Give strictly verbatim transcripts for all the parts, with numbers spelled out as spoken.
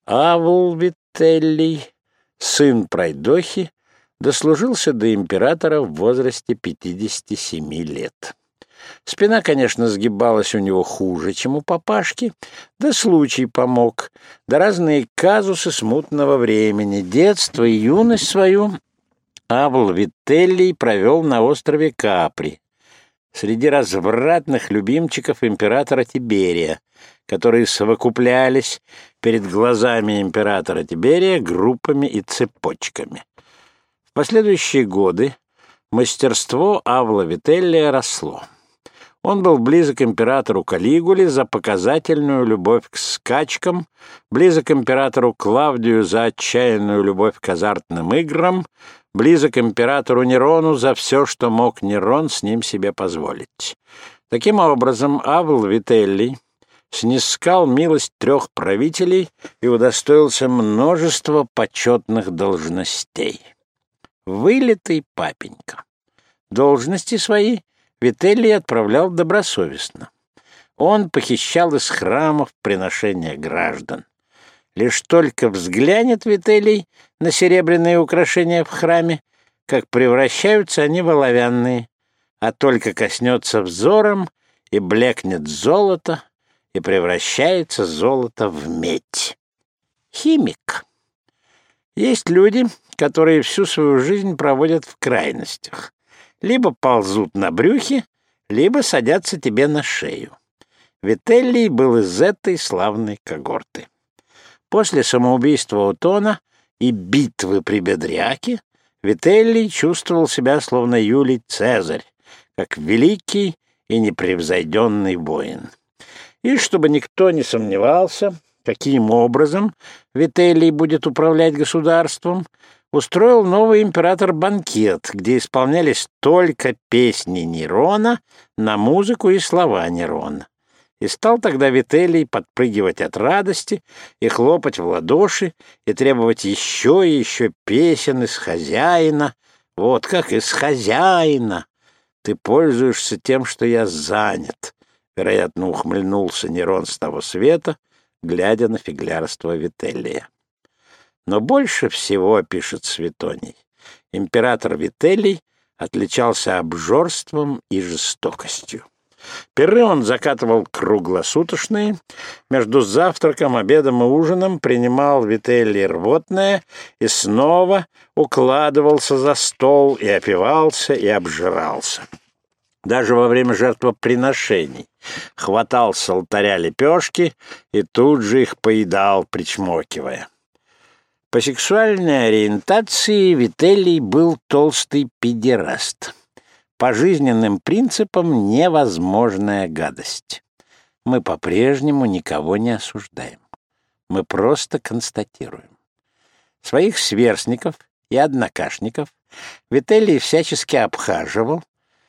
Авл Вителлий, сын пройдохи, дослужился до императора в возрасте пятидесяти семи лет. Спина, конечно, сгибалась у него хуже, чем у папашки, да случай помог, да разные казусы смутного времени. Детство и юность свою Авл Вителлий провел на острове Капри, среди развратных любимчиков императора Тиберия, которые совокуплялись перед глазами императора Тиберия группами и цепочками. В последующие годы мастерство Авла Вителлия росло. Он был близок к императору Калигуле за показательную любовь к скачкам, близок к императору Клавдию за отчаянную любовь к азартным играм, близок к императору Нерону за все, что мог Нерон с ним себе позволить. Таким образом, Авл Вителлий снискал милость трех правителей и удостоился множества почетных должностей. Вылитый папенька. Должности свои Вителлий отправлял добросовестно. Он похищал из храмов приношения граждан. Лишь только взглянет Вителлий на серебряные украшения в храме, как превращаются они в оловянные, а только коснется взором, и блекнет золото, и превращается золото в медь. Химик. Есть люди, которые всю свою жизнь проводят в крайностях. Либо ползут на брюхе, либо садятся тебе на шею. Вителлий был из этой славной когорты. После самоубийства Отона и битвы при Бедряке Вителлий чувствовал себя словно Юлий Цезарь, как великий и непревзойденный воин. И чтобы никто не сомневался, каким образом Вителлий будет управлять государством, устроил новый император банкет, где исполнялись только песни Нерона на музыку и слова Нерона. И стал тогда Вителлий подпрыгивать от радости и хлопать в ладоши, и требовать еще и еще песен из хозяина. Вот как из хозяина! Ты пользуешься тем, что я занят. Вероятно, ухмыльнулся Нерон с того света, глядя на фиглярство Вителлия. Но больше всего, пишет Светоний, император Вителлий отличался обжорством и жестокостью. Пиры он закатывал круглосуточные, между завтраком, обедом и ужином принимал Вителлий рвотное и снова укладывался за стол и опивался и обжирался. Даже во время жертвоприношений хватал с алтаря лепешки и тут же их поедал, причмокивая. По сексуальной ориентации Вителлий был толстый педераст. По жизненным принципам невозможная гадость. Мы по-прежнему никого не осуждаем. Мы просто констатируем. Своих сверстников и однокашников Вителлий всячески обхаживал,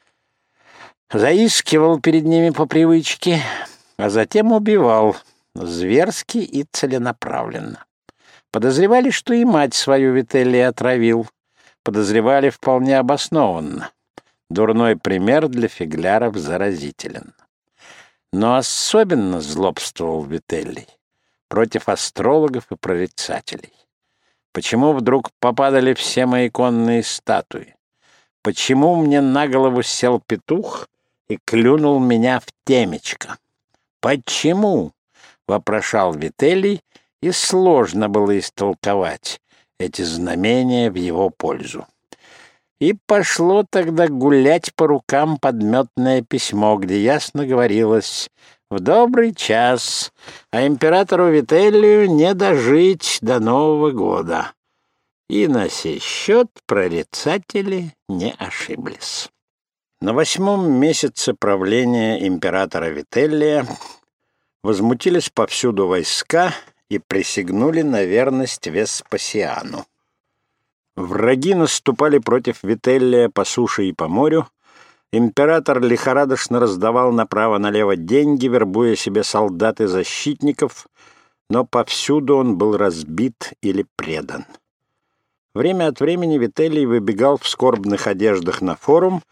заискивал перед ними по привычке, а затем убивал зверски и целенаправленно. Подозревали, что и мать свою Вителлий отравил. Подозревали вполне обоснованно. Дурной пример для фигляров заразителен. Но особенно злобствовал Вителлий против астрологов и прорицателей. Почему вдруг попадали все мои конные статуи? Почему мне на голову сел петух и клюнул меня в темечко? Почему? — вопрошал Вителлий, и сложно было истолковать эти знамения в его пользу. И пошло тогда гулять по рукам подметное письмо, где ясно говорилось: «В добрый час, а императору Вителлию не дожить до Нового года». И на сей счет прорицатели не ошиблись. На восьмом месяце правления императора Вителлия возмутились повсюду войска и присягнули на верность Веспасиану. Враги наступали против Вителлия по суше и по морю. Император лихорадочно раздавал направо-налево деньги, вербуя себе солдат и защитников, но повсюду он был разбит или предан. Время от времени Вителлий выбегал в скорбных одеждах на форум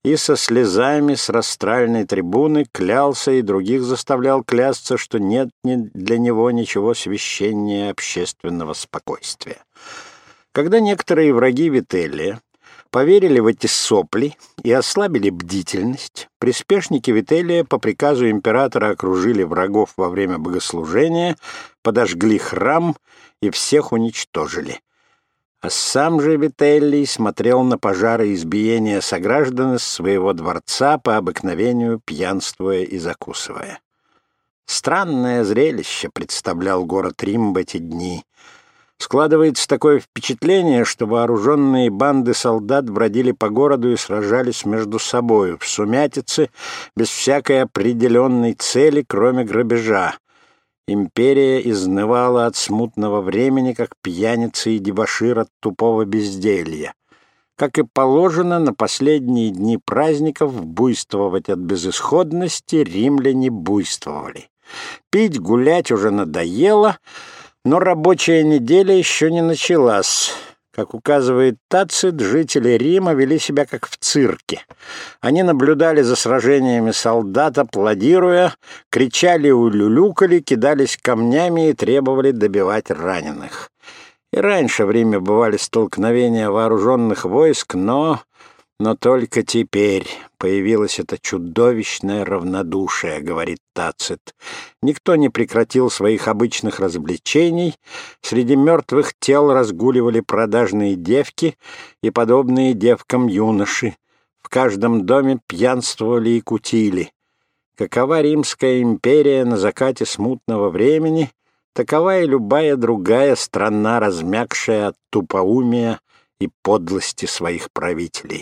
и со слезами с растральной трибуны клялся и других заставлял клясться, что нет для него ничего священнее общественного спокойствия. Когда некоторые враги Вителлия поверили в эти сопли и ослабили бдительность, приспешники Вителлия по приказу императора окружили врагов во время богослужения, подожгли храм и всех уничтожили. А сам же Вителлий смотрел на пожары и избиения сограждан из своего дворца, по обыкновению пьянствуя и закусывая. Странное зрелище представлял город Рим в эти дни. Складывается такое впечатление, что вооруженные банды солдат бродили по городу и сражались между собою в сумятице, без всякой определенной цели, кроме грабежа. Империя изнывала от смутного времени, как пьяница и дебошир от тупого безделья. Как и положено, на последние дни праздников буйствовать от безысходности римляне буйствовали. Пить, гулять уже надоело, но рабочая неделя еще не началась. Как указывает Тацит, жители Рима вели себя как в цирке. Они наблюдали за сражениями солдат, аплодируя, кричали, улюлюкали, кидались камнями и требовали добивать раненых. И раньше в Риме бывали столкновения вооруженных войск, но... Но только теперь появилось это чудовищное равнодушие, говорит Тацит. Никто не прекратил своих обычных развлечений. Среди мертвых тел разгуливали продажные девки и подобные девкам юноши. В каждом доме пьянствовали и кутили. Какова Римская империя на закате смутного времени, такова и любая другая страна, размякшая от тупоумия и подлости своих правителей.